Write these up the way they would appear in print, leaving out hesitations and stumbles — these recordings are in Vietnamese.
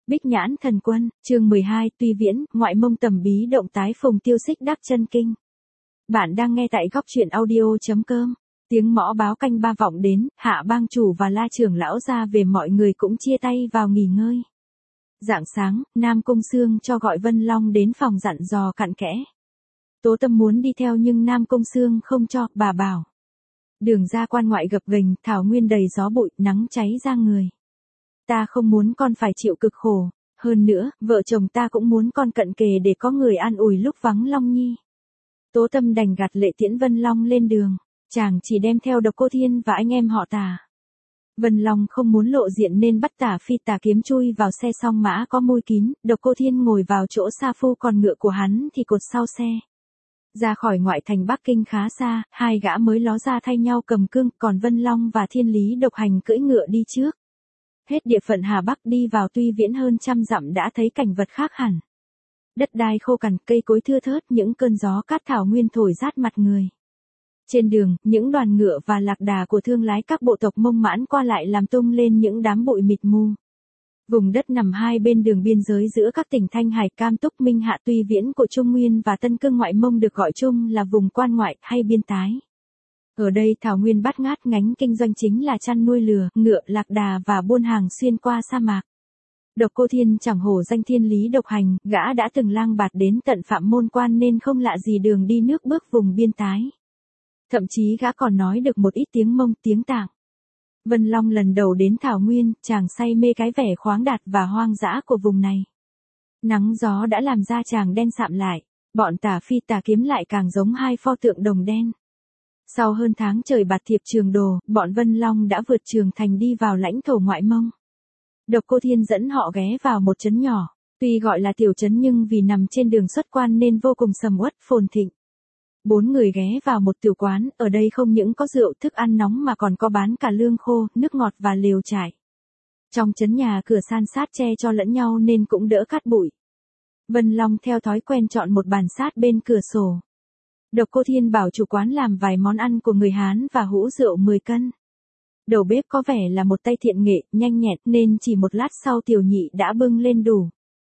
Bích Nhãn Thần Quân, chương 12, Tuy Viễn, ngoại mông tầm bí động tái phùng tiêu xích đắc chân kinh. Bạn đang nghe tại góc truyện audio.com. Tiếng mõ báo canh ba vọng đến, Hạ bang chủ và La trưởng lão ra về, mọi người cũng chia tay vào nghỉ ngơi. Rạng sáng, Nam Cung Xương cho gọi Vân Long đến phòng dặn dò cặn kẽ. Tố Tâm muốn đi theo nhưng Nam Cung Xương không cho, bà bảo. Đường ra quan ngoại gập ghềnh, thảo nguyên đầy gió bụi, nắng cháy ra người. Ta không muốn con phải chịu cực khổ, hơn nữa, vợ chồng ta cũng muốn con cận kề để có người an ủi lúc vắng Long Nhi. Tố Tâm đành gạt lệ tiễn Vân Long lên đường, chàng chỉ đem theo Độc Cô Thiên và anh em họ Tả. Vân Long không muốn lộ diện nên bắt Tả Phi Tà Kiếm chui vào xe song mã có môi kín, Độc Cô Thiên ngồi vào chỗ sa phu, còn ngựa của hắn thì cột sau xe. Ra khỏi ngoại thành Bắc Kinh khá xa, hai gã mới ló ra thay nhau cầm cương, còn Vân Long và Thiên Lý Độc Hành cưỡi ngựa đi trước. Hết địa phận Hà Bắc đi vào Tuy Viễn hơn 100 dặm đã thấy cảnh vật khác hẳn. Đất đai khô cằn, cây cối thưa thớt, những cơn gió cát thảo nguyên thổi rát mặt người. Trên đường, những đoàn ngựa và lạc đà của thương lái các bộ tộc Mông Mãn qua lại làm tung lên những đám bụi mịt mù. Vùng đất nằm hai bên đường biên giới giữa các tỉnh Thanh Hải, Cam Túc, Minh Hạ, Tuy Viễn của Trung Nguyên và Tân Cương ngoại mông được gọi chung là vùng quan ngoại hay biên tái. Ở đây thảo nguyên bát ngát, ngánh kinh doanh chính là chăn nuôi lừa, ngựa, lạc đà và buôn hàng xuyên qua sa mạc. Độc Cô Thiên chẳng hổ danh Thiên Lý Độc Hành, gã đã từng lang bạt đến tận Phạm Môn Quan nên không lạ gì đường đi nước bước vùng biên tái. Thậm chí gã còn nói được một ít tiếng Mông, tiếng Tạng. Vân Long lần đầu đến thảo nguyên, chàng say mê cái vẻ khoáng đạt và hoang dã của vùng này. Nắng gió đã làm da chàng đen sạm lại, bọn Tả Phi Tà Kiếm lại càng giống hai pho tượng đồng đen. Sau hơn tháng trời bạt thiệp Trường Đồ, bọn Vân Long đã vượt Trường Thành đi vào lãnh thổ ngoại mông. Độc Cô Thiên dẫn họ ghé vào một trấn nhỏ, tuy gọi là tiểu trấn nhưng vì nằm trên đường xuất quan nên vô cùng sầm uất phồn thịnh. 4 người ghé vào một tiểu quán, ở đây không những có rượu thức ăn nóng mà còn có bán cả lương khô, nước ngọt và lều trại. Trong trấn nhà cửa san sát che cho lẫn nhau nên cũng đỡ cát bụi. Vân Long theo thói quen chọn một bàn sát bên cửa sổ. Độc Cô Thiên bảo chủ quán làm vài món ăn của người Hán và hũ rượu 10 cân. Đầu bếp có vẻ là một tay thiện nghệ, nhanh nhẹn nên chỉ một lát sau tiểu nhị đã bưng lên đủ.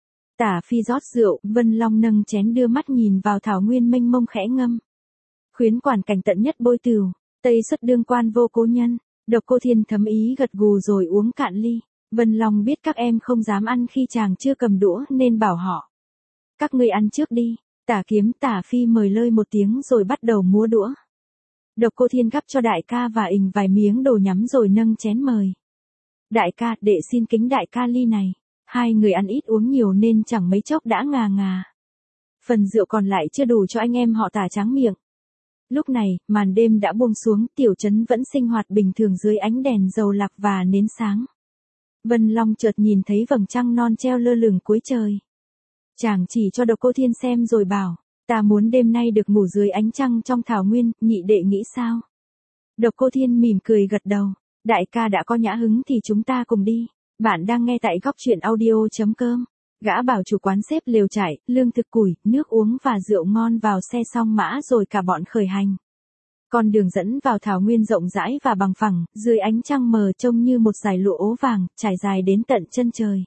Tả Phi rót rượu, Vân Long nâng chén đưa mắt nhìn vào thảo nguyên mênh mông khẽ ngâm. Khuyến quản cảnh tận nhất bôi tửu, Tây xuất đương quan vô cố nhân. Độc Cô Thiên thấm ý gật gù rồi uống cạn ly. Vân Long biết các em không dám ăn khi chàng chưa cầm đũa nên bảo họ. Các ngươi ăn trước đi. Tả Kiếm, Tả Phi mời lơi một tiếng rồi bắt đầu múa đũa. Độc Cô Thiên gắp cho đại ca và ình vài miếng đồ nhắm rồi nâng chén mời. Đại ca, đệ xin kính đại ca ly này. Hai người ăn ít uống nhiều nên chẳng mấy chốc đã ngà ngà. Phần rượu còn lại chưa đủ cho anh em họ Tả tráng miệng. Lúc này, màn đêm đã buông xuống, tiểu trấn vẫn sinh hoạt bình thường dưới ánh đèn dầu lạc và nến sáng. Vân Long chợt nhìn thấy vầng trăng non treo lơ lửng cuối trời. Chàng chỉ cho Độc Cô Thiên xem rồi bảo, ta muốn đêm nay được ngủ dưới ánh trăng trong thảo nguyên, nhị đệ nghĩ sao? Độc Cô Thiên mỉm cười gật đầu, đại ca đã có nhã hứng thì chúng ta cùng đi. Bạn đang nghe tại góc truyện audio.com. Gã bảo chủ quán xếp lều trại, lương thực củi, nước uống và rượu ngon vào xe song mã rồi cả bọn khởi hành. Con đường dẫn vào thảo nguyên rộng rãi và bằng phẳng, dưới ánh trăng mờ trông như một dải lụa ố vàng, trải dài đến tận chân trời.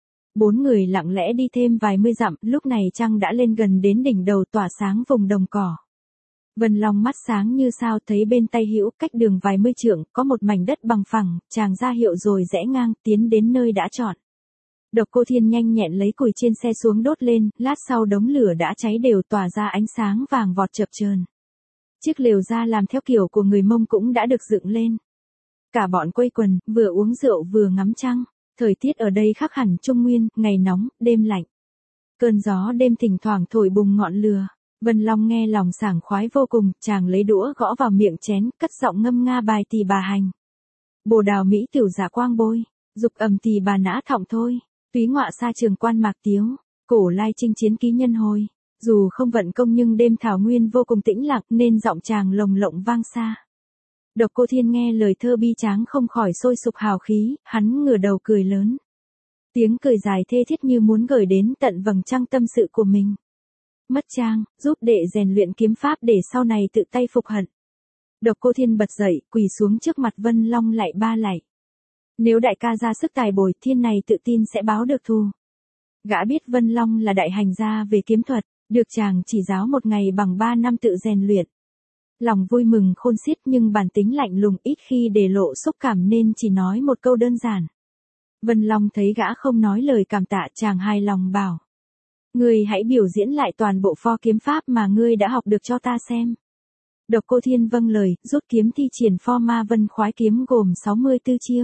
4 người lặng lẽ đi thêm vài mươi dặm, lúc này trăng đã lên gần đến đỉnh đầu tỏa sáng vùng đồng cỏ. Vân Long mắt sáng như sao thấy bên tay hữu cách đường vài mươi trượng, có một mảnh đất bằng phẳng, chàng ra hiệu rồi rẽ ngang, tiến đến nơi đã chọn. Độc Cô Thiên nhanh nhẹn lấy củi trên xe xuống đốt lên, lát sau đống lửa đã cháy đều tỏa ra ánh sáng vàng vọt chập chờn. Chiếc lều da làm theo kiểu của người Mông cũng đã được dựng lên. Cả bọn quây quần, vừa uống rượu vừa ngắm trăng. Thời tiết ở đây khác hẳn Trung Nguyên, ngày nóng, đêm lạnh. Cơn gió đêm thỉnh thoảng thổi bùng ngọn lửa. Vân Long nghe lòng sảng khoái vô cùng, chàng lấy đũa gõ vào miệng chén, cất giọng ngâm nga bài Tỳ Bà Hành. Bồ đào mỹ tiểu giả quang bôi, dục ầm Tỳ Bà nã thọng thôi, túy ngọa xa trường quan mạc tiếu, cổ lai chinh chiến ký nhân hồi. Dù không vận công nhưng đêm thảo nguyên vô cùng tĩnh lặng nên giọng chàng lồng lộng vang xa. Độc Cô Thiên nghe lời thơ bi tráng không khỏi sôi sục hào khí, hắn ngửa đầu cười lớn. Tiếng cười dài thê thiết như muốn gửi đến tận vầng trăng tâm sự của mình. Mất trang, giúp đệ rèn luyện kiếm pháp để sau này tự tay phục hận. Độc Cô Thiên bật dậy, quỳ xuống trước mặt Vân Long lạy ba lạy. Nếu đại ca ra sức tài bồi, Thiên này tự tin sẽ báo được thù. Gã biết Vân Long là đại hành gia về kiếm thuật, được chàng chỉ giáo một ngày bằng 3 năm tự rèn luyện. Lòng vui mừng khôn xiết nhưng bản tính lạnh lùng ít khi để lộ xúc cảm nên chỉ nói một câu đơn giản. Vân Long thấy gã không nói lời cảm tạ chàng hài lòng bảo. Ngươi hãy biểu diễn lại toàn bộ pho kiếm pháp mà ngươi đã học được cho ta xem. Độc Cô Thiên vâng lời, rút kiếm thi triển pho Ma Vân khoái kiếm gồm 64 chiêu.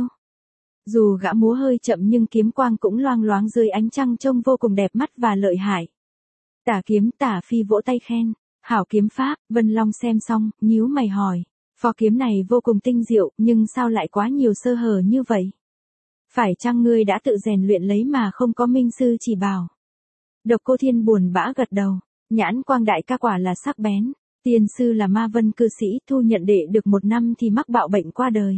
Dù gã múa hơi chậm nhưng kiếm quang cũng loang loáng dưới ánh trăng trông vô cùng đẹp mắt và lợi hại. Tả kiếm Tả Phi vỗ tay khen, hảo kiếm pháp. Vân Long xem xong, nhíu mày hỏi, pho kiếm này vô cùng tinh diệu nhưng sao lại quá nhiều sơ hở như vậy? Phải chăng ngươi đã tự rèn luyện lấy mà không có minh sư chỉ bảo? Độc Cô Thiên buồn bã gật đầu, nhãn quang đại ca quả là sắc bén. Tiên sư là Ma Vân cư sĩ thu nhận đệ được 1 năm thì mắc bạo bệnh qua đời.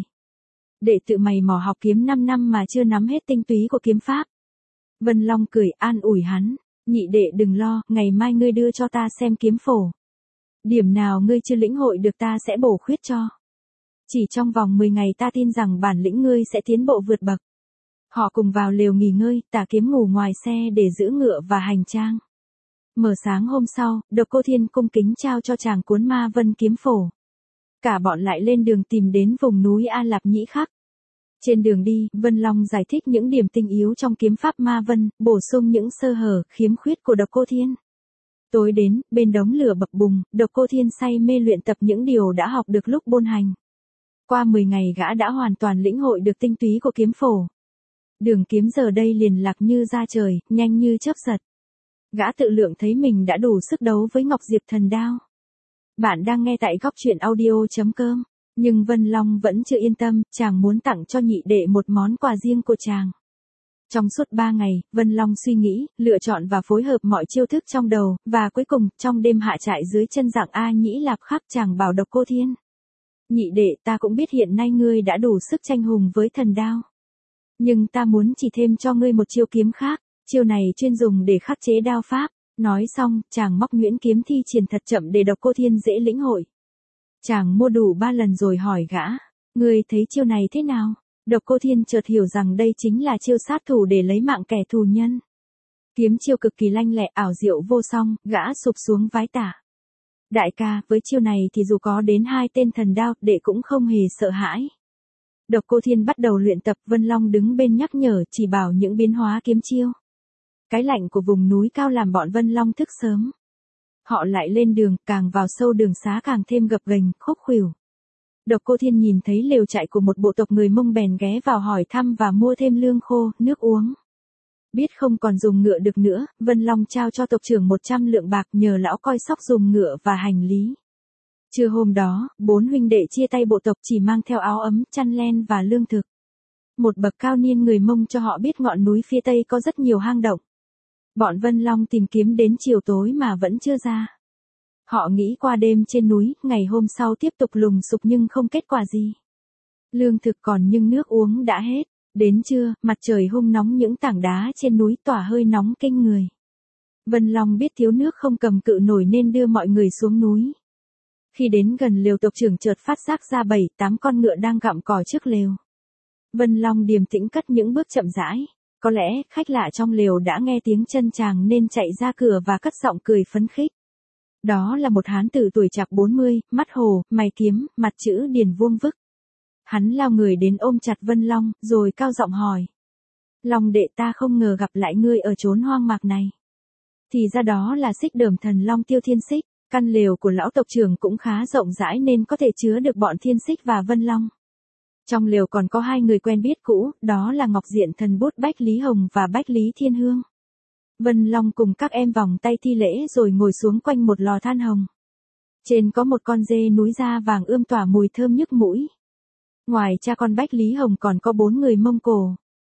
Đệ tự mày mò học kiếm 5 năm mà chưa nắm hết tinh túy của kiếm pháp. Vân Long cười an ủi hắn, nhị đệ đừng lo, ngày mai ngươi đưa cho ta xem kiếm phổ. Điểm nào ngươi chưa lĩnh hội được ta sẽ bổ khuyết cho. Chỉ trong vòng 10 ngày ta tin rằng bản lĩnh ngươi sẽ tiến bộ vượt bậc. Họ cùng vào lều nghỉ ngơi, Tả Kiếm ngủ ngoài xe để giữ ngựa và hành trang. Mở sáng hôm sau, Độc Cô Thiên cung kính trao cho chàng cuốn Ma Vân kiếm phổ. Cả bọn lại lên đường tìm đến vùng núi A Lạp Nhĩ Khắc. Trên đường đi, Vân Long giải thích những điểm tinh yếu trong kiếm pháp Ma Vân, bổ sung những sơ hở, khiếm khuyết của Độc Cô Thiên. Tối đến, bên đống lửa bập bùng, Độc Cô Thiên say mê luyện tập những điều đã học được lúc bôn hành. Qua 10 ngày gã đã hoàn toàn lĩnh hội được tinh túy của kiếm phổ. Đường kiếm giờ đây liền lạc như ra trời, nhanh như chớp giật. Gã tự lượng thấy mình đã đủ sức đấu với Ngọc Diệp Thần Đao. Bạn đang nghe tại góc truyện audio.com. Nhưng Vân Long vẫn chưa yên tâm, chàng muốn tặng cho nhị đệ một món quà riêng của chàng. Trong suốt 3 ngày, Vân Long suy nghĩ, lựa chọn và phối hợp mọi chiêu thức trong đầu, và cuối cùng, trong đêm hạ trại dưới chân dạng A Nhĩ Lạp Khắc chàng bảo Độc Cô Thiên. Nhị đệ ta cũng biết hiện nay ngươi đã đủ sức tranh hùng với thần đao. Nhưng ta muốn chỉ thêm cho ngươi một chiêu kiếm khác, chiêu này chuyên dùng để khắc chế đao pháp. Nói xong, chàng móc nhuyễn kiếm thi triển thật chậm để Độc Cô Thiên dễ lĩnh hội. Chàng mua đủ 3 lần rồi hỏi gã, ngươi thấy chiêu này thế nào? Độc Cô Thiên chợt hiểu rằng đây chính là chiêu sát thủ để lấy mạng kẻ thù nhân. Kiếm chiêu cực kỳ lanh lẹ ảo diệu vô song, gã sụp xuống vái tả. Đại ca, với chiêu này thì dù có đến 2 tên thần đao, đệ cũng không hề sợ hãi. Độc Cô Thiên bắt đầu luyện tập, Vân Long đứng bên nhắc nhở chỉ bảo những biến hóa kiếm chiêu. Cái lạnh của vùng núi cao làm bọn Vân Long thức sớm. Họ lại lên đường, càng vào sâu đường xá càng thêm gập ghềnh, khúc khuỷu. Độc Cô Thiên nhìn thấy lều trại của một bộ tộc người Mông bèn ghé vào hỏi thăm và mua thêm lương khô, nước uống. Biết không còn dùng ngựa được nữa, Vân Long trao cho tộc trưởng 100 lượng bạc nhờ lão coi sóc dùng ngựa và hành lý. Trưa hôm đó, 4 huynh đệ chia tay bộ tộc chỉ mang theo áo ấm, chăn len và lương thực. Một bậc cao niên người Mông cho họ biết ngọn núi phía tây có rất nhiều hang động. Bọn Vân Long tìm kiếm đến chiều tối mà vẫn chưa ra. Họ nghĩ qua đêm trên núi, ngày hôm sau tiếp tục lùng sục nhưng không kết quả gì. Lương thực còn nhưng nước uống đã hết. Đến trưa, mặt trời hung nóng những tảng đá trên núi tỏa hơi nóng kinh người. Vân Long biết thiếu nước không cầm cự nổi nên đưa mọi người xuống núi. Khi đến gần lều tộc trưởng chợt phát giác ra 7-8 con ngựa đang gặm cỏ trước lều. Vân Long điềm tĩnh cất những bước chậm rãi. Có lẽ, khách lạ trong lều đã nghe tiếng chân chàng nên chạy ra cửa và cất giọng cười phấn khích. Đó là một hán tử tuổi chạc 40, mắt hồ, mày kiếm, mặt chữ điền vuông vức. Hắn lao người đến ôm chặt Vân Long, rồi cao giọng hỏi. Long đệ ta không ngờ gặp lại ngươi ở chốn hoang mạc này. Thì ra đó là Xích Đờm Thần Long Tiêu Thiên Xích, căn lều của lão tộc trưởng cũng khá rộng rãi nên có thể chứa được bọn Thiên Xích và Vân Long. Trong lều còn có 2 người quen biết cũ, đó là Ngọc Diện Thần Bút Bách Lý Hồng và Bách Lý Thiên Hương. Vân Long cùng các em vòng tay thi lễ rồi ngồi xuống quanh một lò than hồng. Trên có một con dê núi da vàng ươm tỏa mùi thơm nhức mũi. Ngoài cha con Bách Lý Hồng còn có 4 người Mông Cổ.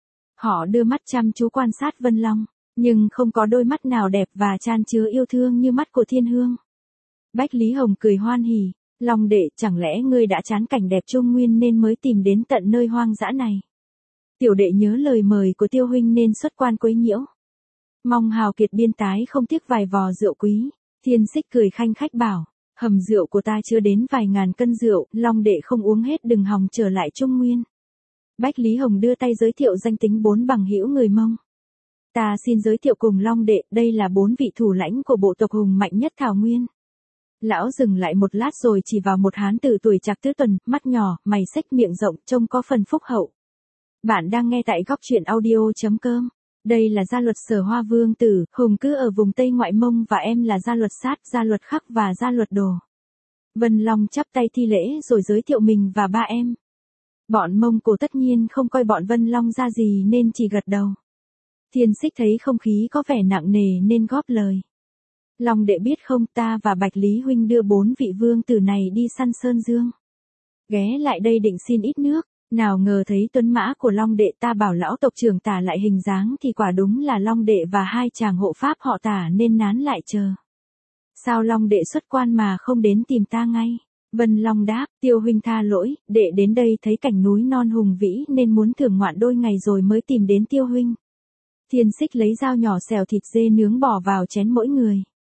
Họ đưa mắt chăm chú quan sát Vân Long, nhưng không có đôi mắt nào đẹp và chan chứa yêu thương như mắt của Thiên Hương. Bách Lý Hồng cười hoan hỉ, Long đệ, chẳng lẽ ngươi đã chán cảnh đẹp Trung Nguyên nên mới tìm đến tận nơi hoang dã này? Tiểu đệ nhớ lời mời của Tiêu huynh nên xuất quan quấy nhiễu. Mong hào kiệt biên tái không tiếc vài vò rượu quý. Thiên Xích cười khanh khách bảo, hầm rượu của ta chứa đến vài ngàn cân rượu, Long đệ không uống hết đừng hòng trở lại Trung Nguyên. Bách Lý Hồng đưa tay giới thiệu danh tính 4 bằng hữu người Mông. Ta xin giới thiệu cùng Long đệ, đây là 4 vị thủ lãnh của bộ tộc hùng mạnh nhất Thảo Nguyên. Lão dừng lại một lát rồi chỉ vào một hán tử tuổi trạc tứ tuần, mắt nhỏ, mày xếch miệng rộng, trông có phần phúc hậu. Bạn đang nghe tại góc truyện audio.com. Đây là gia luật Sở Hoa vương tử, hùng cứ ở vùng Tây Ngoại Mông và em là gia luật Sát, gia luật Khắc và gia luật Đồ. Vân Long chắp tay thi lễ rồi giới thiệu mình và ba em. Bọn Mông Cổ tất nhiên không coi bọn Vân Long ra gì nên chỉ gật đầu. Thiên Xích thấy không khí có vẻ nặng nề nên góp lời. Long đệ biết không, ta và Bạch Lý huynh đưa 4 vị vương tử này đi săn Sơn Dương. Ghé lại đây định xin ít nước, nào ngờ thấy tuấn mã của Long đệ, ta bảo lão tộc trưởng tả lại hình dáng thì quả đúng là Long đệ và 2 chàng hộ pháp họ Tả nên nán lại chờ. Sao Long đệ xuất quan mà không đến tìm ta ngay? Vân Long đáp, Tiêu huynh tha lỗi, đệ đến đây thấy cảnh núi non hùng vĩ nên muốn thưởng ngoạn đôi ngày rồi mới tìm đến Tiêu huynh. Thiên Xích lấy dao nhỏ xèo thịt dê nướng bỏ vào chén mỗi người.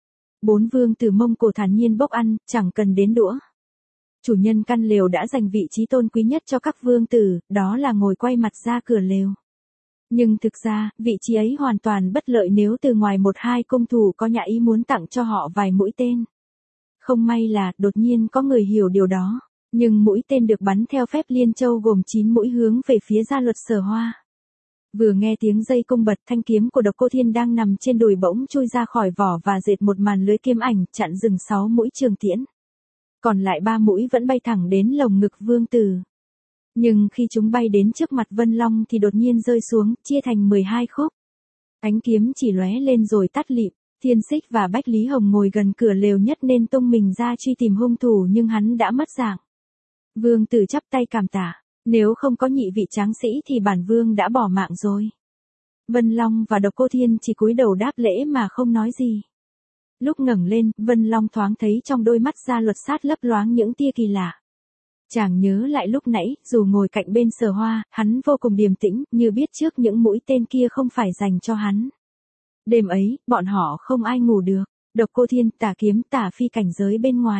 4 vương tử Mông Cổ thản nhiên bốc ăn, chẳng cần đến đũa. Chủ nhân căn lều đã dành vị trí tôn quý nhất cho các vương tử, đó là ngồi quay mặt ra cửa lều. Nhưng thực ra, vị trí ấy hoàn toàn bất lợi nếu từ ngoài 1-2 cung thủ có nhã ý muốn tặng cho họ vài mũi tên. Không may là, đột nhiên có người hiểu điều đó, nhưng mũi tên được bắn theo phép Liên Châu gồm 9 mũi hướng về phía gia luật Sở Hoa. Vừa nghe tiếng dây cung bật, thanh kiếm của Độc Cô Thiên đang nằm trên đùi bỗng chui ra khỏi vỏ và dệt một màn lưới kiếm ảnh chặn dừng 6 mũi trường tiễn. Còn lại 3 mũi vẫn bay thẳng đến lồng ngực vương tử. Nhưng khi chúng bay đến trước mặt Vân Long thì đột nhiên rơi xuống, chia thành 12 khúc. Ánh kiếm chỉ lóe lên rồi tắt lịm. Thiên Xích và Bách Lý Hồng ngồi gần cửa lều nhất nên tung mình ra truy tìm hung thủ nhưng hắn đã mất dạng. Vương tử chắp tay cảm tạ. Nếu không có nhị vị tráng sĩ thì bản vương đã bỏ mạng rồi. Vân Long và Độc Cô Thiên chỉ cúi đầu đáp lễ mà không nói gì. Lúc ngẩng lên, Vân Long thoáng thấy trong đôi mắt gia luật Sát lấp loáng những tia kỳ lạ. Chàng nhớ lại lúc nãy, dù ngồi cạnh bên Sở Hoa, hắn vô cùng điềm tĩnh, như biết trước những mũi tên kia không phải dành cho hắn. Đêm ấy, bọn họ không ai ngủ được. Độc Cô Thiên, Tả Kiếm, Tả Phi cảnh giới bên ngoài.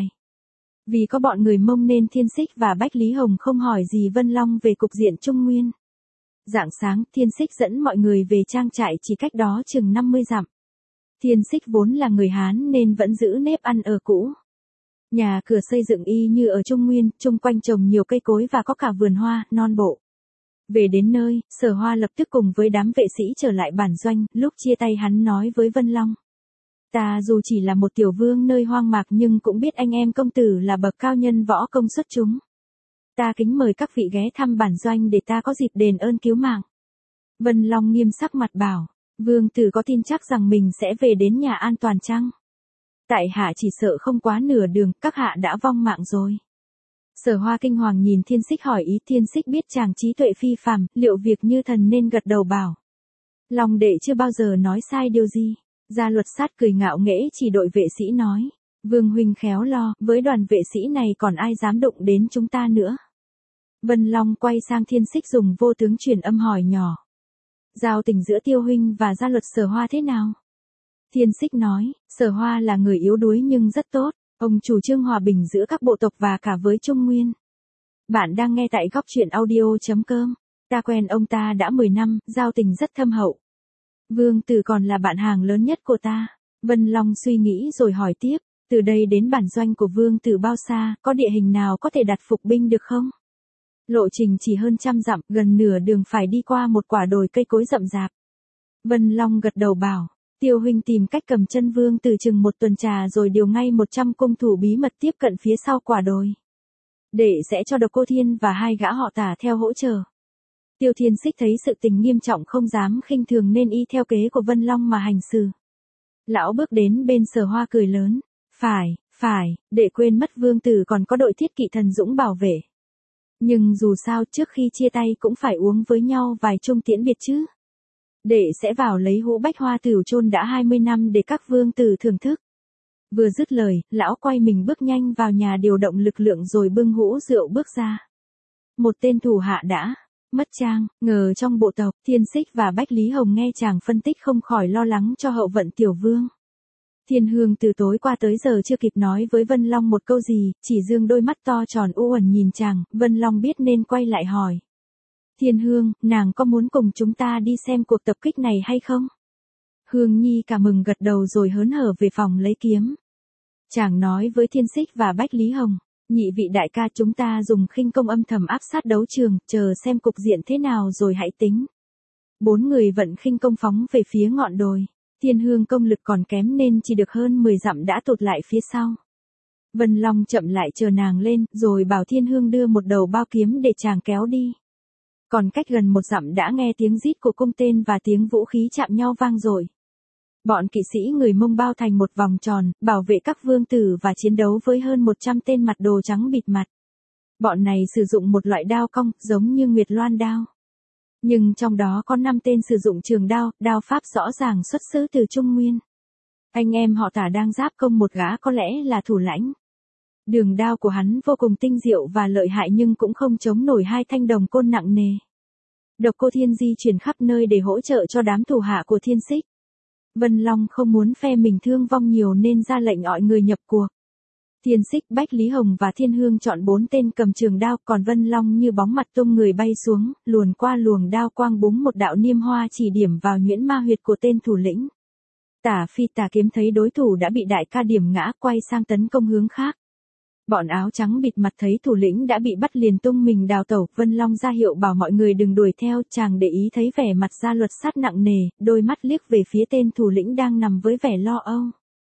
Vì có bọn người Mông nên Thiên Xích và Bách Lý Hồng không hỏi gì Vân Long về cục diện Trung Nguyên. Rạng sáng, Thiên Xích dẫn mọi người về trang trại chỉ cách đó chừng 50 dặm. Thiên Xích vốn là người Hán nên vẫn giữ nếp ăn ở cũ. Nhà cửa xây dựng y như ở Trung Nguyên, chung quanh trồng nhiều cây cối và có cả vườn hoa, non bộ. Về đến nơi, Sở Hoa lập tức cùng với đám vệ sĩ trở lại bản doanh, lúc chia tay hắn nói với Vân Long. Ta dù chỉ là một tiểu vương nơi hoang mạc nhưng cũng biết anh em công tử là bậc cao nhân võ công xuất chúng. Ta kính mời các vị ghé thăm bản doanh để ta có dịp đền ơn cứu mạng. Vân Long nghiêm sắc mặt bảo, vương tử có tin chắc rằng mình sẽ về đến nhà an toàn chăng? Tại hạ chỉ sợ không quá nửa đường, các hạ đã vong mạng rồi. Sở Hoa kinh hoàng nhìn Thiên Xích hỏi ý. Thiên Xích biết chàng trí tuệ phi phàm, liệu việc như thần nên gật đầu bảo. Long đệ chưa bao giờ nói sai điều gì. Gia luật Sát cười ngạo nghễ chỉ đội vệ sĩ nói. Vương huynh khéo lo, với đoàn vệ sĩ này còn ai dám đụng đến chúng ta nữa. Vân Long quay sang Thiên Xích dùng vô tướng truyền âm hỏi nhỏ. Giao tình giữa Tiêu huynh và gia luật Sở Hoa thế nào? Thiên Xích nói, Sở Hoa là người yếu đuối nhưng rất tốt. Ông chủ trương hòa bình giữa các bộ tộc và cả với Trung Nguyên. Bạn đang nghe tại góc truyện audio.com. Ta quen ông ta đã 10 năm, giao tình rất thâm hậu. Vương tử còn là bạn hàng lớn nhất của ta. Vân Long suy nghĩ rồi hỏi tiếp, từ đây đến bản doanh của vương tử bao xa, có địa hình nào có thể đặt phục binh được không? Lộ trình chỉ hơn 100 dặm, gần nửa đường phải đi qua một quả đồi cây cối rậm rạp. Vân Long gật đầu bảo. Tiêu huynh tìm cách cầm chân vương từ chừng 1 tuần trà rồi điều ngay 100 cung thủ bí mật tiếp cận phía sau quả đồi. Đệ sẽ cho Độc Cô Thiên và 2 gã họ Tả theo hỗ trợ. Tiêu Thiên Xích thấy sự tình nghiêm trọng không dám khinh thường nên y theo kế của Vân Long mà hành xử. Lão bước đến bên Sở Hoa cười lớn. Phải, đệ quên mất vương tử còn có đội thiết kỵ thần dũng bảo vệ. Nhưng dù sao trước khi chia tay cũng phải uống với nhau vài chung tiễn biệt chứ. Đệ sẽ vào lấy hũ bách hoa tửu chôn đã 20 năm để các vương tử thưởng thức. Vừa dứt lời, lão quay mình bước nhanh vào nhà điều động lực lượng rồi bưng hũ rượu bước ra. Một tên thủ hạ đã mất trang, ngờ trong bộ tộc. Thiên Xích và Bách Lý Hồng nghe chàng phân tích không khỏi lo lắng cho hậu vận tiểu vương. Thiên Hương từ tối qua tới giờ chưa kịp nói với Vân Long một câu gì, chỉ dương đôi mắt to tròn u uẩn nhìn chàng. Vân Long biết nên quay lại hỏi. Thiên Hương, nàng có muốn cùng chúng ta đi xem cuộc tập kích này hay không? Hương Nhi cả mừng gật đầu rồi hớn hở về phòng lấy kiếm. Chàng nói với Thiên Xích và Bách Lý Hồng, nhị vị đại ca chúng ta dùng khinh công âm thầm áp sát đấu trường, chờ xem cục diện thế nào rồi hãy tính. 4 người vận khinh công phóng về phía ngọn đồi. Thiên Hương công lực còn kém nên chỉ được hơn 10 dặm đã tụt lại phía sau. Vân Long chậm lại chờ nàng lên, rồi bảo Thiên Hương đưa một đầu bao kiếm để chàng kéo đi. Còn cách gần 1 dặm đã nghe tiếng rít của cung tên và tiếng vũ khí chạm nhau vang dội. Bọn kỵ sĩ người Mông bao thành một vòng tròn, bảo vệ các vương tử và chiến đấu với hơn 100 tên mặt đồ trắng bịt mặt. Bọn này sử dụng một loại đao cong, giống như Nguyệt Loan đao. Nhưng trong đó có 5 tên sử dụng trường đao, đao pháp rõ ràng xuất xứ từ Trung Nguyên. Anh em họ Tả đang giáp công một gã có lẽ là thủ lãnh. Đường đao của hắn vô cùng tinh diệu và lợi hại nhưng cũng không chống nổi 2 thanh đồng côn nặng nề. Độc Cô Thiên di chuyển khắp nơi để hỗ trợ cho đám thủ hạ của Thiên Xích. Vân Long không muốn phe mình thương vong nhiều nên ra lệnh gọi người nhập cuộc. Thiên Xích, Bách Lý Hồng và Thiên Hương chọn 4 tên cầm trường đao, còn Vân Long như bóng mặt tung người bay xuống, luồn qua luồng đao quang búng một đạo niêm hoa chỉ điểm vào nhuyễn ma huyệt của tên thủ lĩnh. Tả Phi Tà Kiếm thấy đối thủ đã bị đại ca điểm ngã, quay sang tấn công hướng khác. Bọn áo trắng bịt mặt thấy thủ lĩnh đã bị bắt liền tung mình đào tẩu, Vân Long ra hiệu bảo mọi người đừng đuổi theo, chàng để ý thấy vẻ mặt Gia Luật Sát nặng nề, đôi mắt liếc về phía tên thủ lĩnh đang nằm với vẻ lo âu.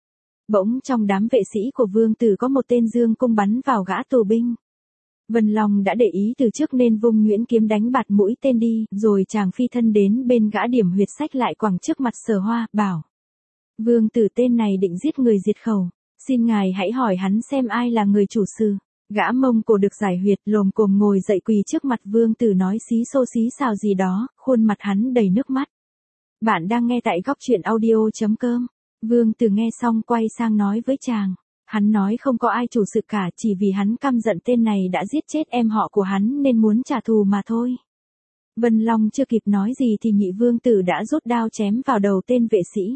Bỗng trong đám vệ sĩ của vương tử có một tên dương cung bắn vào gã tù binh. Vân Long đã để ý từ trước nên vung nhuyễn kiếm đánh bạt mũi tên đi, rồi chàng phi thân đến bên gã điểm huyệt sách lại quẳng trước mặt Sở Hoa, bảo: Vương tử tên này định giết người diệt khẩu, xin ngài hãy hỏi hắn xem ai là người chủ sự. Gã Mông Cổ được giải huyệt lồm cồm ngồi dậy quỳ trước mặt vương tử nói xí xô xí xào gì đó, khuôn mặt hắn đầy nước mắt. Bạn đang nghe tại góc truyện audio.com. Vương tử nghe xong quay sang nói với chàng. Hắn nói không có ai chủ sự cả, chỉ vì hắn căm giận tên này đã giết chết em họ của hắn nên muốn trả thù mà thôi. Vân Long chưa kịp nói gì thì nhị vương tử đã rút đao chém vào đầu tên vệ sĩ.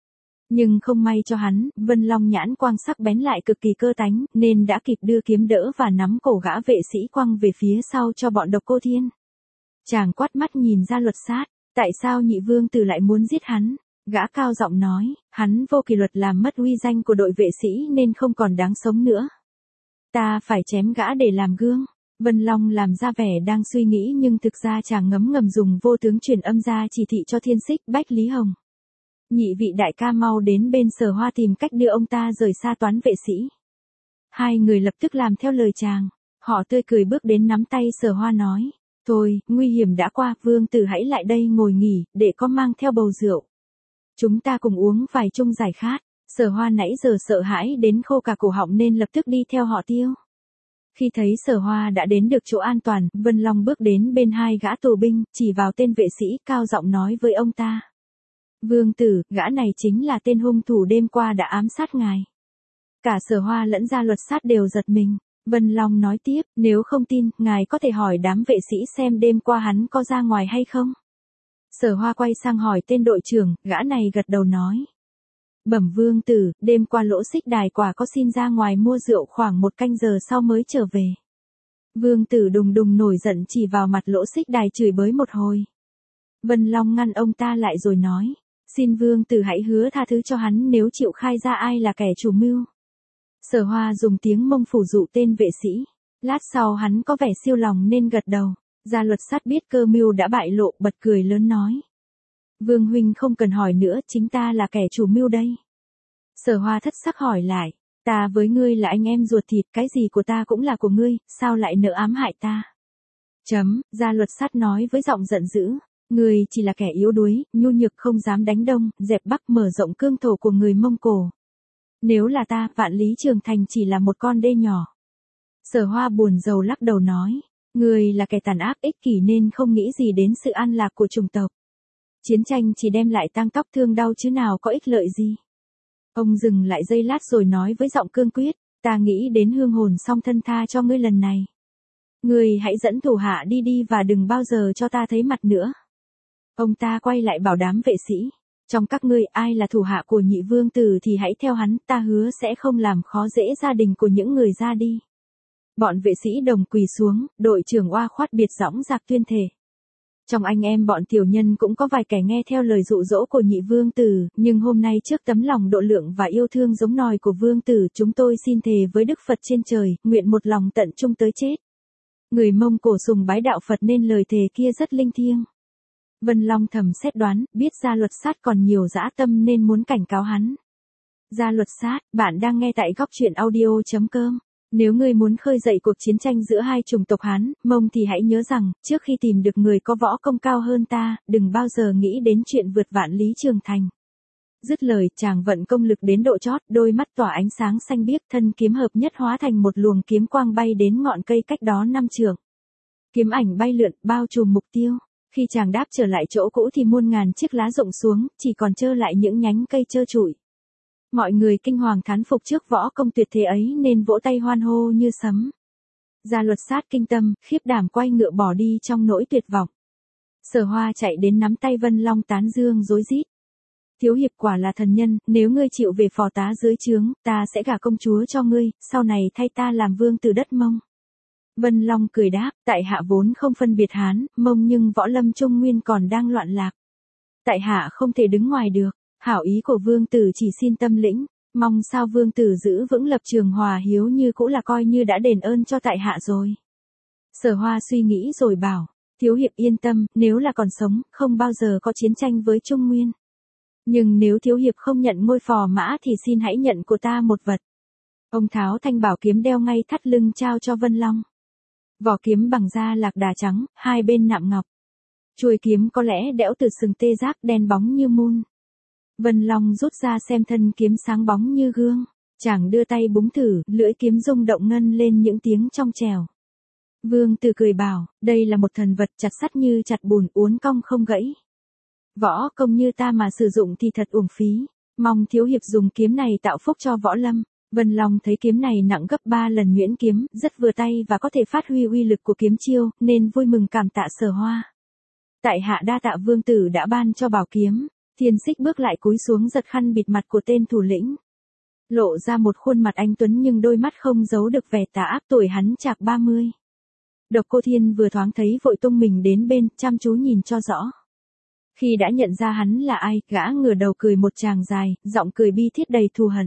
Nhưng không may cho hắn, Vân Long nhãn quang sắc bén lại cực kỳ cơ tánh, nên đã kịp đưa kiếm đỡ và nắm cổ gã vệ sĩ quăng về phía sau cho bọn Độc Cô Thiên. Chàng quát mắt nhìn Gia Luật Sát, tại sao nhị vương tử lại muốn giết hắn? Gã cao giọng nói, hắn vô kỷ luật làm mất uy danh của đội vệ sĩ nên không còn đáng sống nữa. Ta phải chém gã để làm gương. Vân Long làm ra vẻ đang suy nghĩ nhưng thực ra chàng ngấm ngầm dùng vô tướng truyền âm ra chỉ thị cho Thiên Xích, Bách Lý Hồng. Nhị vị đại ca mau đến bên Sở Hoa tìm cách đưa ông ta rời xa toán vệ sĩ. 2 người lập tức làm theo lời chàng. Họ tươi cười bước đến nắm tay Sở Hoa nói, thôi, nguy hiểm đã qua, vương tử hãy lại đây ngồi nghỉ, để con mang theo bầu rượu. Chúng ta cùng uống vài chung giải khát. Sở Hoa nãy giờ sợ hãi đến khô cả cổ họng nên lập tức đi theo họ Tiêu. Khi thấy Sở Hoa đã đến được chỗ an toàn, Vân Long bước đến bên 2 gã tù binh, chỉ vào tên vệ sĩ, cao giọng nói với ông ta. Vương tử, gã này chính là tên hung thủ đêm qua đã ám sát ngài. Cả Sở Hoa lẫn Gia Luật Sát đều giật mình. Vân Long nói tiếp, nếu không tin, ngài có thể hỏi đám vệ sĩ xem đêm qua hắn có ra ngoài hay không. Sở Hoa quay sang hỏi tên đội trưởng, gã này gật đầu nói. Bẩm vương tử, đêm qua Lỗ Xích Đài quả có xin ra ngoài mua rượu, khoảng 1 canh giờ sau mới trở về. Vương tử đùng đùng nổi giận chỉ vào mặt Lỗ Xích Đài chửi bới một hồi. Vân Long ngăn ông ta lại rồi nói, xin vương tử hãy hứa tha thứ cho hắn nếu chịu khai ra ai là kẻ chủ mưu. Sở Hoa dùng tiếng Mông phủ dụ tên vệ sĩ. Lát sau hắn có vẻ siêu lòng nên gật đầu. Gia Luật Sát biết cơ mưu đã bại lộ, bật cười lớn nói. Vương huynh không cần hỏi nữa, chính ta là kẻ chủ mưu đây. Sở Hoa thất sắc hỏi lại, ta với ngươi là anh em ruột thịt, cái gì của ta cũng là của ngươi, sao lại nỡ ám hại ta? Gia Luật Sát nói với giọng giận dữ, ngươi chỉ là kẻ yếu đuối, nhu nhược không dám đánh đông, dẹp bắc mở rộng cương thổ của người Mông Cổ. Nếu là ta, Vạn Lý Trường Thành chỉ là một con đê nhỏ. Sở Hoa buồn rầu lắc đầu nói, ngươi là kẻ tàn ác ích kỷ nên không nghĩ gì đến sự an lạc của chủng tộc. Chiến tranh chỉ đem lại tang tóc thương đau chứ nào có ích lợi gì. Ông dừng lại giây lát rồi nói với giọng cương quyết, ta nghĩ đến hương hồn song thân tha cho ngươi lần này. Ngươi hãy dẫn thủ hạ đi đi và đừng bao giờ cho ta thấy mặt nữa. Ông ta quay lại bảo đám vệ sĩ, trong các ngươi ai là thủ hạ của nhị vương tử thì hãy theo hắn, ta hứa sẽ không làm khó dễ gia đình của những người ra đi. Bọn vệ sĩ đồng quỳ xuống, đội trưởng oa khoát biệt dõng dạc tuyên thề. Trong anh em bọn tiểu nhân cũng có vài kẻ nghe theo lời dụ dỗ của nhị vương tử, nhưng hôm nay trước tấm lòng độ lượng và yêu thương giống nòi của vương tử, chúng tôi xin thề với Đức Phật trên trời, nguyện một lòng tận trung tới chết. Người Mông Cổ sùng bái đạo Phật nên lời thề kia rất linh thiêng. Vân Long thầm xét đoán, biết Gia Luật Sát còn nhiều dã tâm nên muốn cảnh cáo hắn. Gia Luật Sát, bạn đang nghe tại góc truyện audio.com. Nếu ngươi muốn khơi dậy cuộc chiến tranh giữa hai chủng tộc Hán, Mông thì hãy nhớ rằng, trước khi tìm được người có võ công cao hơn ta, đừng bao giờ nghĩ đến chuyện vượt vạn lý trường thành. Dứt lời, chàng vận công lực đến độ chót, đôi mắt tỏa ánh sáng xanh biếc, thân kiếm hợp nhất hóa thành một luồng kiếm quang bay đến ngọn cây cách đó 5 trượng. Kiếm ảnh bay lượn, bao trùm mục tiêu. Khi chàng đáp trở lại chỗ cũ thì muôn ngàn chiếc lá rụng xuống, chỉ còn trơ lại những nhánh cây trơ trụi. Mọi người kinh hoàng thán phục trước võ công tuyệt thế ấy nên vỗ tay hoan hô như sấm. Gia Luật Sát kinh tâm, khiếp đảm quay ngựa bỏ đi trong nỗi tuyệt vọng. Sở Hoa chạy đến nắm tay Vân Long tán dương rối rít. Thiếu hiệp quả là thần nhân, nếu ngươi chịu về phò tá dưới trướng, ta sẽ gả công chúa cho ngươi, sau này thay ta làm vương từ đất Mông. Vân Long cười đáp, tại hạ vốn không phân biệt Hán, Mông nhưng võ lâm Trung Nguyên còn đang loạn lạc. Tại hạ không thể đứng ngoài được, hảo ý của vương tử chỉ xin tâm lĩnh, mong sao vương tử giữ vững lập trường hòa hiếu như cũ là coi như đã đền ơn cho tại hạ rồi. Sở Hoa suy nghĩ rồi bảo, thiếu hiệp yên tâm, nếu là còn sống, không bao giờ có chiến tranh với Trung Nguyên. Nhưng nếu thiếu hiệp không nhận ngôi phò mã thì xin hãy nhận của ta một vật. Ông tháo thanh bảo kiếm đeo ngay thắt lưng trao cho Vân Long. Vỏ kiếm bằng da lạc đà trắng, hai bên nạm ngọc. Chuôi kiếm có lẽ đẽo từ sừng tê giác đen bóng như mun. Vân Long rút ra xem thân kiếm sáng bóng như gương. Chàng đưa tay búng thử, lưỡi kiếm rung động ngân lên những tiếng trong trèo. Vương tử cười bảo, đây là một thần vật chặt sắt như chặt bùn, uốn cong không gãy. Võ công như ta mà sử dụng thì thật uổng phí. Mong thiếu hiệp dùng kiếm này tạo phúc cho võ lâm. Vân Long thấy kiếm này nặng gấp 3 lần nhuyễn kiếm, rất vừa tay và có thể phát huy uy lực của kiếm chiêu, nên vui mừng cảm tạ Sở Hoa. Tại hạ đa tạ vương tử đã ban cho bảo kiếm. Thiên Xích bước lại cúi xuống giật khăn bịt mặt của tên thủ lĩnh. Lộ ra một khuôn mặt anh tuấn nhưng đôi mắt không giấu được vẻ tà ác, tuổi hắn chạc 30. Độc Cô Thiên vừa thoáng thấy vội tung mình đến bên, chăm chú nhìn cho rõ. Khi đã nhận ra hắn là ai, gã ngửa đầu cười một tràng dài, giọng cười bi thiết đầy thù hận.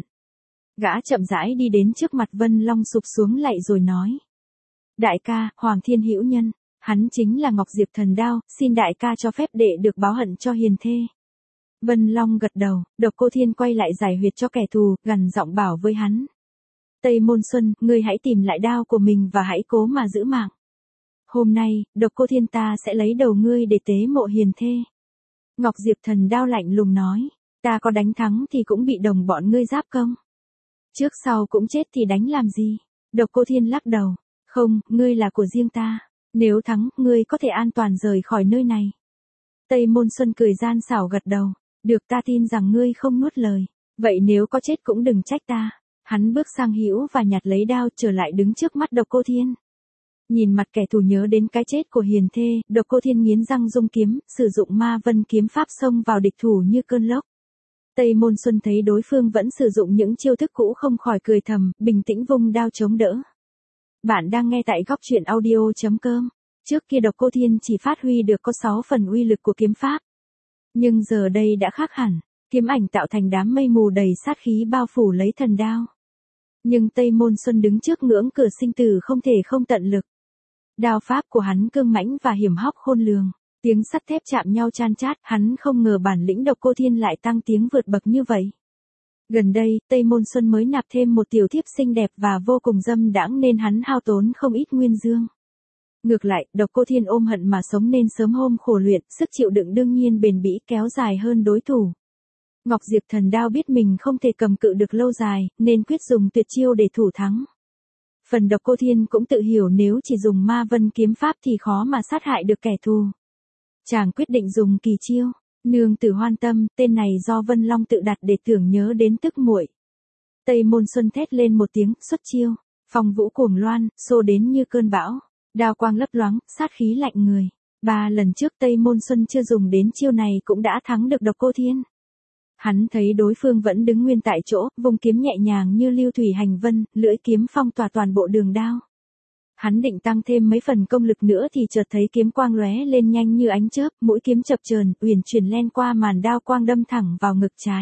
Gã chậm rãi đi đến trước mặt Vân Long sụp xuống lạy rồi nói. Đại ca, Hoàng Thiên hữu nhân, hắn chính là Ngọc Diệp Thần Đao, xin đại ca cho phép đệ được báo hận cho hiền thê. Vân Long gật đầu, Độc Cô Thiên quay lại giải huyệt cho kẻ thù, gằn giọng bảo với hắn. Tây Môn Xuân, ngươi hãy tìm lại đao của mình và hãy cố mà giữ mạng. Hôm nay, Độc Cô Thiên ta sẽ lấy đầu ngươi để tế mộ hiền thê. Ngọc Diệp Thần Đao lạnh lùng nói, ta có đánh thắng thì cũng bị đồng bọn ngươi giáp công. Trước sau cũng chết thì đánh làm gì? Độc Cô Thiên lắc đầu, không, ngươi là của riêng ta. Nếu thắng, ngươi có thể an toàn rời khỏi nơi này. Tây Môn Xuân cười gian xảo gật đầu, được, ta tin rằng ngươi không nuốt lời. Vậy nếu có chết cũng đừng trách ta. Hắn bước sang hữu và nhặt lấy đao trở lại đứng trước mắt Độc Cô Thiên. Nhìn mặt kẻ thù nhớ đến cái chết của hiền thê, Độc Cô Thiên nghiến răng rung kiếm, sử dụng ma vân kiếm pháp xông vào địch thủ như cơn lốc. Tây Môn Xuân thấy đối phương vẫn sử dụng những chiêu thức cũ không khỏi cười thầm, bình tĩnh vung đao chống đỡ. Bạn đang nghe tại góc truyện audio.com. Trước kia Độc Cô Thiên chỉ phát huy được có 6 phần uy lực của kiếm pháp. Nhưng giờ đây đã khác hẳn, kiếm ảnh tạo thành đám mây mù đầy sát khí bao phủ lấy thần đao. Nhưng Tây Môn Xuân đứng trước ngưỡng cửa sinh tử không thể không tận lực. Đao pháp của hắn cương mãnh và hiểm hóc khôn lường, tiếng sắt thép chạm nhau chan chát, hắn không ngờ bản lĩnh Độc Cô Thiên lại tăng tiếng vượt bậc như vậy. Gần đây, Tây Môn Xuân mới nạp thêm một tiểu thiếp xinh đẹp và vô cùng dâm đãng nên hắn hao tốn không ít nguyên dương. Ngược lại, Độc Cô Thiên ôm hận mà sống nên sớm hôm khổ luyện, sức chịu đựng đương nhiên bền bỉ kéo dài hơn đối thủ. Ngọc Diệp Thần Đao biết mình không thể cầm cự được lâu dài, nên quyết dùng tuyệt chiêu để thủ thắng. Phần Độc Cô Thiên cũng tự hiểu nếu chỉ dùng ma vân kiếm pháp thì khó mà sát hại được kẻ thù. Chàng quyết định dùng kỳ chiêu, nương tử hoan tâm, tên này do Vân Long tự đặt để tưởng nhớ đến tức muội. Tây Môn Xuân thét lên một tiếng, xuất chiêu, phong vũ cuồng loan, xô đến như cơn bão, đao quang lấp loáng, sát khí lạnh người. 3 lần trước Tây Môn Xuân chưa dùng đến chiêu này cũng đã thắng được Độc Cô Thiên. Hắn thấy đối phương vẫn đứng nguyên tại chỗ, vùng kiếm nhẹ nhàng như lưu thủy hành vân, lưỡi kiếm phong tỏa toàn bộ đường đao. Hắn định tăng thêm mấy phần công lực nữa thì chợt thấy kiếm quang lóe lên nhanh như ánh chớp, mũi kiếm chập chờn, uyển chuyển len qua màn đao quang đâm thẳng vào ngực trái.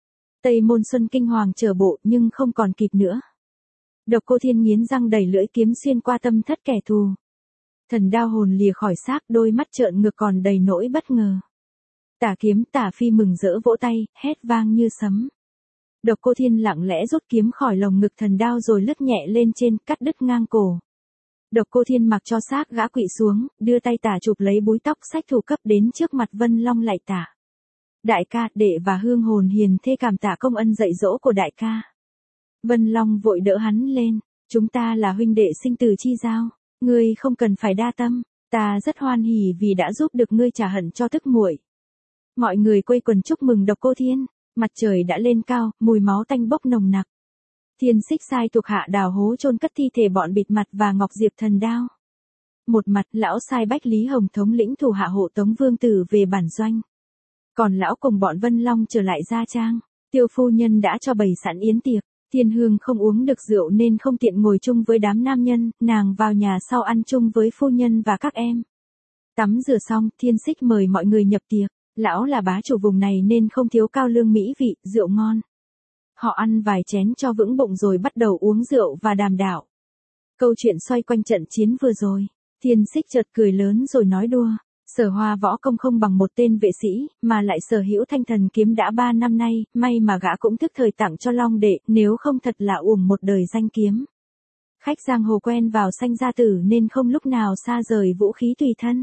Tây Môn Xuân kinh hoàng trở bộ nhưng không còn kịp nữa. Độc Cô Thiên nghiến răng đẩy lưỡi kiếm xuyên qua tâm thất kẻ thù. Thần đao hồn lìa khỏi xác, đôi mắt trợn ngược còn đầy nỗi bất ngờ. Tả kiếm Tả Phi mừng rỡ vỗ tay, hét vang như sấm. Độc Cô Thiên lặng lẽ rút kiếm khỏi lồng ngực thần đao rồi lướt nhẹ lên trên, cắt đứt ngang cổ. Độc Cô Thiên mặc cho xác gã quỵ xuống, đưa tay tả chụp lấy búi tóc sách thủ cấp đến trước mặt Vân Long lạy tả. Đại ca, đệ và Hương Hồn hiền thê cảm tạ công ân dạy dỗ của đại ca. Vân Long vội đỡ hắn lên, chúng ta là huynh đệ sinh tử chi giao, ngươi không cần phải đa tâm, ta rất hoan hỉ vì đã giúp được ngươi trả hận cho tức muội. Mọi người quây quần chúc mừng Độc Cô Thiên, mặt trời đã lên cao, mùi máu tanh bốc nồng nặc. Thiên Xích sai thuộc hạ đào hố chôn cất thi thể bọn bịt mặt và Ngọc Diệp thần đao. Một mặt lão sai Bách Lý Hồng thống lĩnh thủ hạ hộ tống vương tử về bản doanh. Còn lão cùng bọn Vân Long trở lại Gia Trang, Tiêu phu nhân đã cho bày sẵn yến tiệc. Thiên Hương không uống được rượu nên không tiện ngồi chung với đám nam nhân, nàng vào nhà sau ăn chung với phu nhân và các em. Tắm rửa xong, Thiên Xích mời mọi người nhập tiệc, lão là bá chủ vùng này nên không thiếu cao lương mỹ vị, rượu ngon. Họ ăn vài chén cho vững bụng rồi bắt đầu uống rượu và đàm đạo. Câu chuyện xoay quanh trận chiến vừa rồi, Thiên Xích chợt cười lớn rồi nói đùa. Sở Hoa võ công không bằng một tên vệ sĩ, mà lại sở hữu thanh thần kiếm đã 3 năm nay, may mà gã cũng thức thời tặng cho Long đệ, nếu không thật là uổng một đời danh kiếm. Khách giang hồ quen vào sanh gia tử nên không lúc nào xa rời vũ khí tùy thân.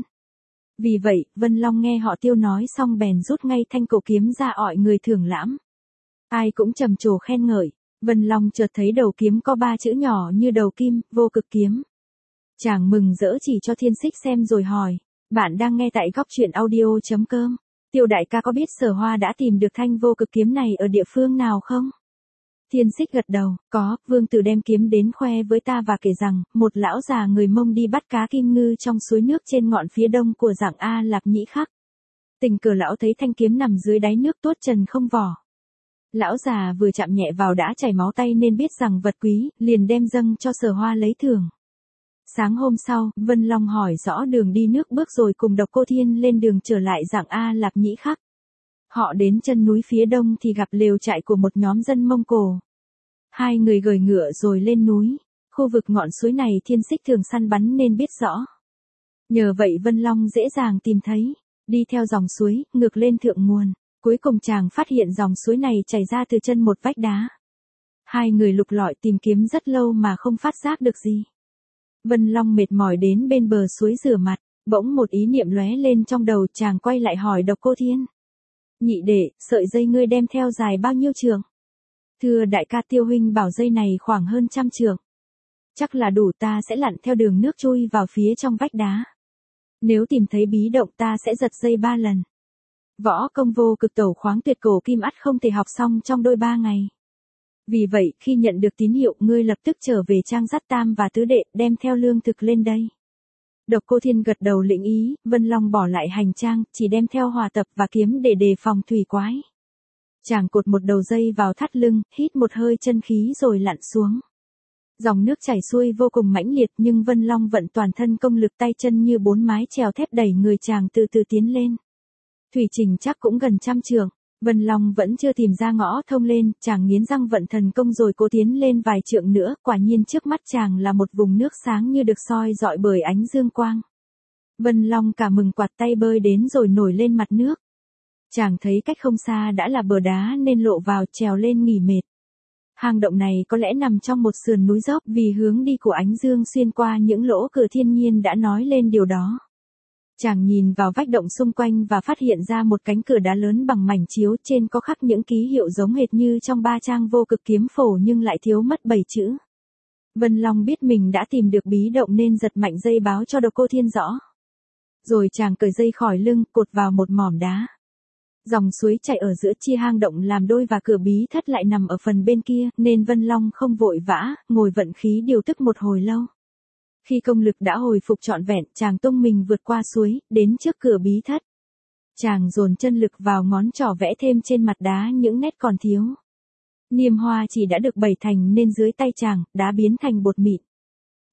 Vì vậy, Vân Long nghe họ Tiêu nói xong bèn rút ngay thanh cổ kiếm ra ọi người thưởng lãm. Ai cũng trầm trồ khen ngợi, Vân Long chợt thấy đầu kiếm có 3 chữ nhỏ như đầu kim, Vô Cực kiếm. Chàng mừng rỡ chỉ cho Thiên Xích xem rồi hỏi. Bạn đang nghe tại góc truyện audio.com. Tiêu đại ca có biết Sở Hoa đã tìm được thanh Vô Cực kiếm này ở địa phương nào không? Thiên Xích gật đầu, có, vương tử đem kiếm đến khoe với ta và kể rằng, một lão già người Mông đi bắt cá kim ngư trong suối nước trên ngọn phía đông của Giảng A Lạp Nhĩ Khắc. Tình cờ lão thấy thanh kiếm nằm dưới đáy nước tuốt trần không vỏ. Lão già vừa chạm nhẹ vào đã chảy máu tay nên biết rằng vật quý, liền đem dâng cho Sở Hoa lấy thưởng. Sáng hôm sau, Vân Long hỏi rõ đường đi nước bước rồi cùng Độc Cô Thiên lên đường trở lại Giảng A Lạp Nhĩ Khắc. Họ đến chân núi phía đông thì gặp lều trại của một nhóm dân Mông Cổ. Hai người gởi ngựa rồi lên núi. Khu vực ngọn suối này Thiên Xích thường săn bắn nên biết rõ. Nhờ vậy Vân Long dễ dàng tìm thấy. Đi theo dòng suối, ngược lên thượng nguồn. Cuối cùng chàng phát hiện dòng suối này chảy ra từ chân một vách đá. Hai người lục lọi tìm kiếm rất lâu mà không phát giác được gì. Vân Long mệt mỏi đến bên bờ suối rửa mặt, bỗng một ý niệm lóe lên trong đầu, chàng quay lại hỏi Độc Cô Thiên. Nhị đệ, sợi dây ngươi đem theo dài bao nhiêu trượng? Thưa đại ca, Tiêu huynh bảo dây này khoảng hơn 100 trượng. Chắc là đủ, ta sẽ lặn theo đường nước chui vào phía trong vách đá. Nếu tìm thấy bí động ta sẽ giật dây 3 lần. Võ công Vô Cực tẩu khoáng tuyệt cổ kim ắt không thể học xong trong đôi 3 ngày. Vì vậy, khi nhận được tín hiệu, ngươi lập tức trở về Trang dắt tam và tứ đệ, đem theo lương thực lên đây. Độc Cô Thiên gật đầu lĩnh ý, Vân Long bỏ lại hành trang, chỉ đem theo hỏa tập và kiếm để đề phòng thủy quái. Chàng cột một đầu dây vào thắt lưng, hít một hơi chân khí rồi lặn xuống. Dòng nước chảy xuôi vô cùng mãnh liệt nhưng Vân Long vận toàn thân công lực, tay chân như 4 mái chèo thép đẩy người chàng từ từ tiến lên. Thủy trình chắc cũng gần 100 trượng. Vân Long vẫn chưa tìm ra ngõ thông lên, chàng nghiến răng vận thần công rồi cố tiến lên vài trượng nữa, quả nhiên trước mắt chàng là một vùng nước sáng như được soi rọi bởi ánh dương quang. Vân Long cả mừng quạt tay bơi đến rồi nổi lên mặt nước. Chàng thấy cách không xa đã là bờ đá nên lộ vào trèo lên nghỉ mệt. Hang động này có lẽ nằm trong một sườn núi dốc vì hướng đi của ánh dương xuyên qua những lỗ cửa thiên nhiên đã nói lên điều đó. Chàng nhìn vào vách động xung quanh và phát hiện ra một cánh cửa đá lớn bằng mảnh chiếu, trên có khắc những ký hiệu giống hệt như trong 3 trang Vô Cực kiếm phổ nhưng lại thiếu mất 7 chữ. Vân Long biết mình đã tìm được bí động nên giật mạnh dây báo cho Độc Cô Thiên rõ. Rồi chàng cởi dây khỏi lưng, cột vào một mỏm đá. Dòng suối chảy ở giữa chia hang động làm đôi và cửa bí thất lại nằm ở phần bên kia, nên Vân Long không vội vã, ngồi vận khí điều tức một hồi lâu. Khi công lực đã hồi phục trọn vẹn, chàng tung mình vượt qua suối, đến trước cửa bí thất. Chàng dồn chân lực vào ngón trỏ vẽ thêm trên mặt đá những nét còn thiếu. Niêm hoa chỉ đã được bày thành nên dưới tay chàng, đá biến thành bột mịn.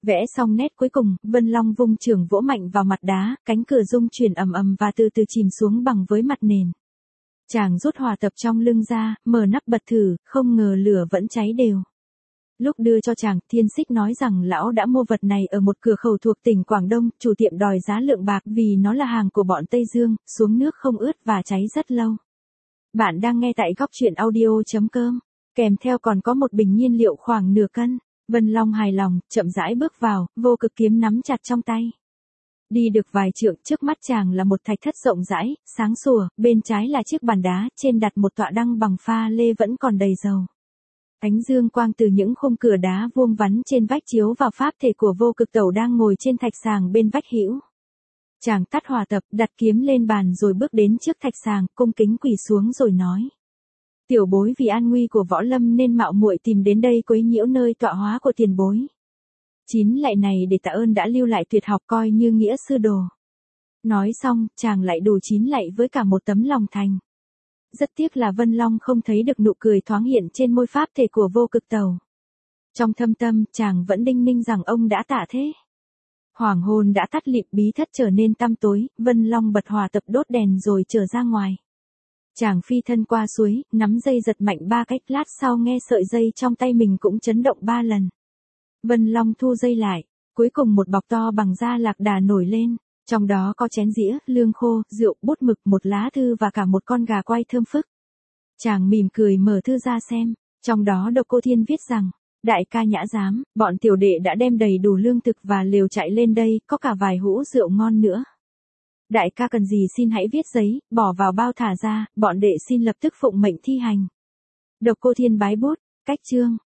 Vẽ xong nét cuối cùng, Vân Long vung chưởng vỗ mạnh vào mặt đá, cánh cửa rung chuyển ầm ầm và từ từ chìm xuống bằng với mặt nền. Chàng rút hỏa tập trong lưng ra, mở nắp bật thử, không ngờ lửa vẫn cháy đều. Lúc đưa cho chàng, Thiên Xích nói rằng lão đã mua vật này ở một cửa khẩu thuộc tỉnh Quảng Đông, chủ tiệm đòi giá lượng bạc vì nó là hàng của bọn Tây Dương, xuống nước không ướt và cháy rất lâu. Bạn đang nghe tại góc truyện audio.com, kèm theo còn có một bình nhiên liệu khoảng nửa cân. Vân Long hài lòng, chậm rãi bước vào, vô cực kiếm nắm chặt trong tay. Đi được vài trượng, trước mắt chàng là một thạch thất rộng rãi, sáng sủa, bên trái là chiếc bàn đá, trên đặt một tọa đăng bằng pha lê vẫn còn đầy dầu. Ánh dương quang từ những khung cửa đá vuông vắn trên vách chiếu vào pháp thể của Vô Cực Tẩu đang ngồi trên thạch sàng bên vách hữu. Chàng tắt hỏa tập, đặt kiếm lên bàn rồi bước đến trước thạch sàng, cung kính quỳ xuống rồi nói: Tiểu bối vì an nguy của võ lâm nên mạo muội tìm đến đây quấy nhiễu nơi tọa hóa của tiền bối. 9 lạy này để tạ ơn đã lưu lại tuyệt học coi như nghĩa sư đồ. Nói xong, chàng lại đủ 9 lạy với cả một tấm lòng thành. Rất tiếc là Vân Long không thấy được nụ cười thoáng hiện trên môi pháp thể của Vô Cực Tẩu. Trong thâm tâm, chàng vẫn đinh ninh rằng ông đã tạ thế. Hoàng hôn đã tắt lịm, bí thất trở nên tăm tối, Vân Long bật hỏa tập đốt đèn rồi trở ra ngoài. Chàng phi thân qua suối, nắm dây giật mạnh 3 cách, lát sau nghe sợi dây trong tay mình cũng chấn động 3 lần. Vân Long thu dây lại, cuối cùng một bọc to bằng da lạc đà nổi lên, trong đó có chén dĩa, lương khô, rượu, bút mực, một lá thư và cả một con gà quay thơm phức. Chàng mỉm cười mở thư ra xem, trong đó Độc Cô Thiên viết rằng: Đại ca Nhã Giám, bọn tiểu đệ đã đem đầy đủ lương thực và lều chạy lên đây, có cả vài hũ rượu ngon nữa. Đại ca cần gì xin hãy viết giấy, bỏ vào bao thả ra, bọn đệ xin lập tức phụng mệnh thi hành. Độc Cô Thiên bái bút, cách chương.